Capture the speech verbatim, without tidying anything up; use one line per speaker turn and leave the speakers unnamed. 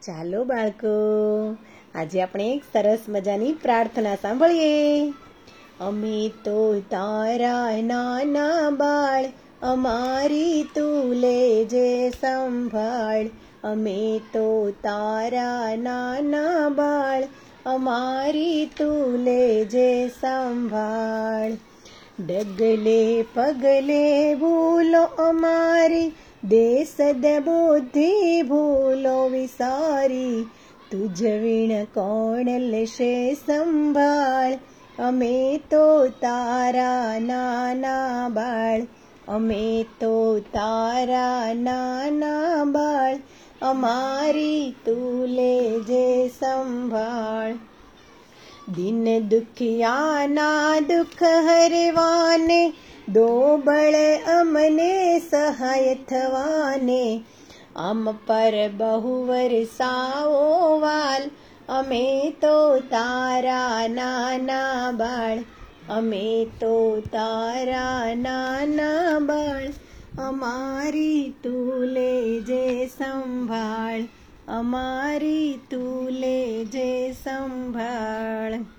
ચાલો બાળકો, આજે આપણે એક સરસ મજાની પ્રાર્થના સાંભળીએ. અમે તો તારા નાના બાળ, અમારી તું લેજે સંભાળ. અમે તો તારા નાના બાળ, અમારી તું લેજે સંભાળ. ડગલે પગલે ભૂલો અમારી, દેશ દે બુદ્ધિ ભૂલો વિસારી. તુજ વીણ કોણ લેશે સંભાળ, અમે તો તારા નાના બાળ. અમે તો તારા નાના બાળ, અમારી તું લેજે સંભાળ. દિન દુખિયાના દુઃખ હરવાને, દો બળ અમને સહાય થવાને. આમ પર બહુ વરસાવો વાલ, અમે તો તારા નાના બાળ. અમે તો તારા નાના બાળ, અમારી તું લેજે સંભાળ. અમારી તું લેજે સંભાળ.